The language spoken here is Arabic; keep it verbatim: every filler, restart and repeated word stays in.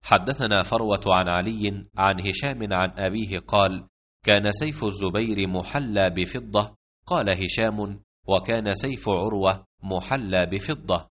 حدثنا فروة عن علي عن هشام عن أبيه قال: كان سيف الزبير محلى بفضة. قال هشام: وكان سيف عروة محلى بفضة.